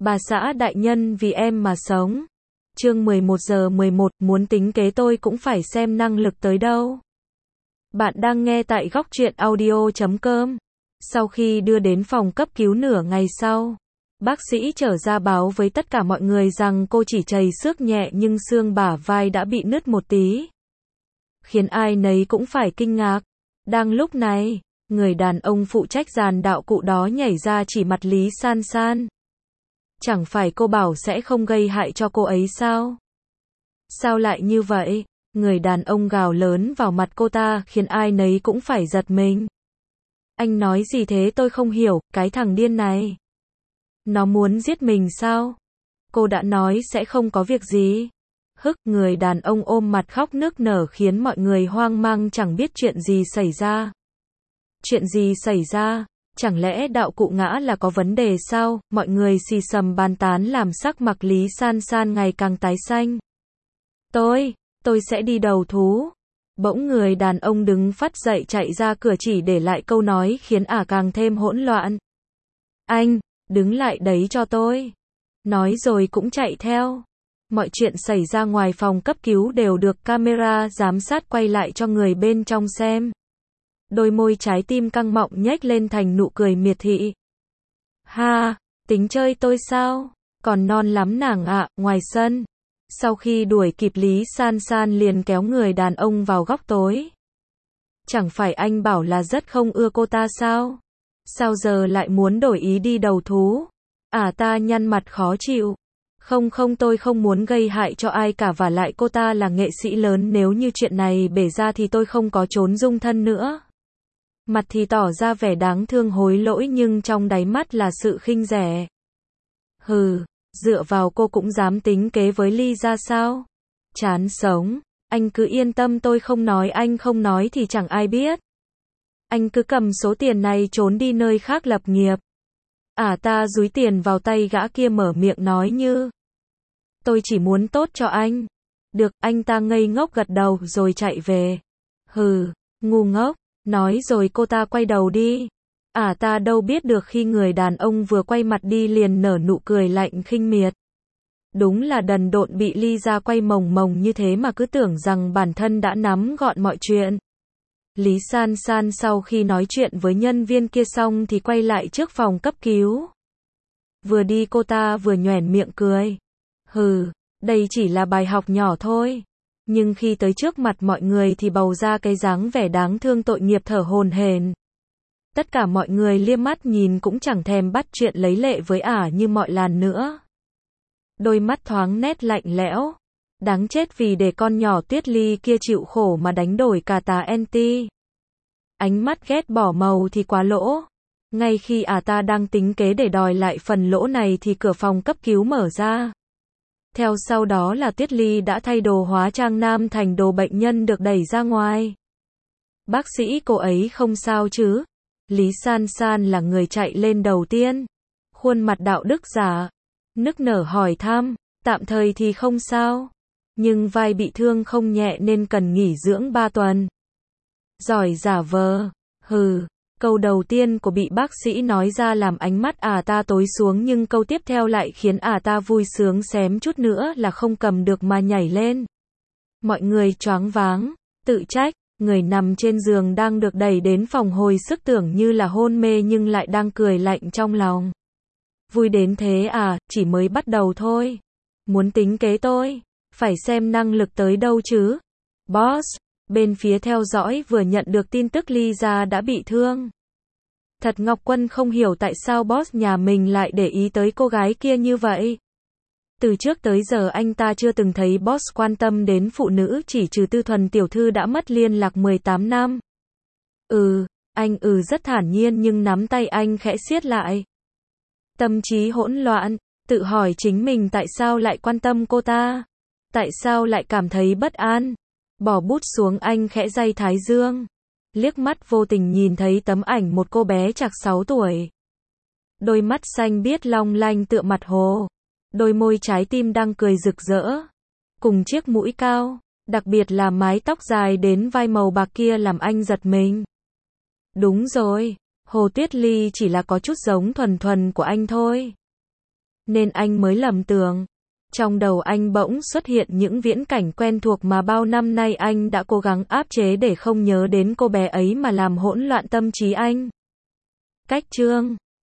Bà xã đại nhân vì em mà sống. Chương 11:11, muốn tính kế tôi cũng phải xem năng lực tới đâu. Bạn đang nghe tại góc truyện audio.com. Sau khi đưa đến phòng cấp cứu nửa ngày sau, bác sĩ trở ra báo với tất cả mọi người rằng cô chỉ trầy xước nhẹ nhưng xương bả vai đã bị nứt một tí, khiến ai nấy cũng phải kinh ngạc. Đang lúc này, người đàn ông phụ trách dàn đạo cụ đó nhảy ra chỉ mặt Lý San San. Chẳng phải cô bảo sẽ không gây hại cho cô ấy sao? Sao lại như vậy? Người đàn ông gào lớn vào mặt cô ta khiến ai nấy cũng phải giật mình. Anh nói gì thế tôi không hiểu, cái thằng điên này. Nó muốn giết mình sao? Cô đã nói sẽ không có việc gì. Người đàn ông ôm mặt khóc nức nở khiến mọi người hoang mang chẳng biết chuyện gì xảy ra. Chuyện gì xảy ra? Chẳng lẽ đạo cụ ngã là có vấn đề sao? Mọi người xì xầm bàn tán làm sắc mặt Lý San San ngày càng tái xanh. Tôi sẽ đi đầu thú. Bỗng người đàn ông đứng phắt dậy chạy ra cửa chỉ để lại câu nói khiến càng thêm hỗn loạn. Anh, đứng lại đấy cho tôi. Nói rồi cũng chạy theo. Mọi chuyện xảy ra ngoài phòng cấp cứu đều được camera giám sát quay lại cho người bên trong xem. Đôi môi trái tim căng mọng nhếch lên thành nụ cười miệt thị. Ha, tính chơi tôi sao? Còn non lắm nàng ạ. Ngoài sân, sau khi đuổi kịp Lý San San liền kéo người đàn ông vào góc tối. Chẳng phải anh bảo là rất không ưa cô ta sao? Sao giờ lại muốn đổi ý đi đầu thú? Ta nhăn mặt khó chịu. Không tôi không muốn gây hại cho ai cả, và lại cô ta là nghệ sĩ lớn, nếu như chuyện này bể ra thì tôi không có trốn dung thân nữa. Mặt thì tỏ ra vẻ đáng thương hối lỗi nhưng trong đáy mắt là sự khinh rẻ. Dựa vào cô cũng dám tính kế với Ly ra sao? Chán sống, anh cứ yên tâm, tôi không nói, anh không nói thì chẳng ai biết. Anh cứ cầm số tiền này trốn đi nơi khác lập nghiệp. Ta dúi tiền vào tay gã kia mở miệng nói như. Tôi chỉ muốn tốt cho anh. Được, anh ta ngây ngốc gật đầu rồi chạy về. Ngu ngốc, nói rồi cô ta quay đầu đi. Ta đâu biết được khi người đàn ông vừa quay mặt đi liền nở nụ cười lạnh khinh miệt. Đúng là đần độn, bị Ly ra quay mồng mồng như thế mà cứ tưởng rằng bản thân đã nắm gọn mọi chuyện. Lý San San sau khi nói chuyện với nhân viên kia xong thì quay lại trước phòng cấp cứu. Vừa đi cô ta vừa nhoẻn miệng cười. Đây chỉ là bài học nhỏ thôi. Nhưng khi tới trước mặt mọi người thì bầu ra cái dáng vẻ đáng thương tội nghiệp thở hổn hển. Tất cả mọi người liếc mắt nhìn cũng chẳng thèm bắt chuyện lấy lệ với như mọi lần nữa. Đôi mắt thoáng nét lạnh lẽo. Đáng chết, vì để con nhỏ Tuyết Ly kia chịu khổ mà đánh đổi cả tà anti. Ánh mắt ghét bỏ màu thì quá lỗ. Ngay khi ta đang tính kế để đòi lại phần lỗ này thì cửa phòng cấp cứu mở ra. Theo sau đó là Tuyết Ly đã thay đồ hóa trang nam thành đồ bệnh nhân được đẩy ra ngoài. Bác sĩ, cô ấy không sao chứ? Lý San San là người chạy lên đầu tiên. Khuôn mặt đạo đức giả, nức nở hỏi thăm. Tạm thời thì không sao. Nhưng vai bị thương không nhẹ nên cần nghỉ dưỡng 3 tuần. Giỏi giả vờ. Câu đầu tiên của bị bác sĩ nói ra làm ánh mắt ta tối xuống, nhưng câu tiếp theo lại khiến ta vui sướng xém chút nữa là không cầm được mà nhảy lên. Mọi người choáng váng, tự trách, người nằm trên giường đang được đẩy đến phòng hồi sức tưởng như là hôn mê nhưng lại đang cười lạnh trong lòng. Vui đến thế chỉ mới bắt đầu thôi. Muốn tính kế tôi, phải xem năng lực tới đâu chứ. Boss, bên phía theo dõi vừa nhận được tin tức Ly ra đã bị thương. Thật Ngọc Quân không hiểu tại sao boss nhà mình lại để ý tới cô gái kia như vậy. Từ trước tới giờ anh ta chưa từng thấy boss quan tâm đến phụ nữ, chỉ trừ Tư Thuần tiểu thư đã mất liên lạc 18 năm. Anh rất thản nhiên nhưng nắm tay anh khẽ siết lại. Tâm trí hỗn loạn, tự hỏi chính mình tại sao lại quan tâm cô ta. Tại sao lại cảm thấy bất an. Bỏ bút xuống anh khẽ day thái dương. Liếc mắt vô tình nhìn thấy tấm ảnh một cô bé chạc 6 tuổi. Đôi mắt xanh biếc long lanh tựa mặt hồ. Đôi môi trái tim đang cười rực rỡ. Cùng chiếc mũi cao, đặc biệt là mái tóc dài đến vai màu bạc kia làm anh giật mình. Đúng rồi, Hồ Tuyết Ly chỉ là có chút giống Thuần Thuần của anh thôi. nên anh mới lầm tưởng. Trong đầu anh bỗng xuất hiện những viễn cảnh quen thuộc mà bao năm nay anh đã cố gắng áp chế để không nhớ đến cô bé ấy mà làm hỗn loạn tâm trí anh. Cách chương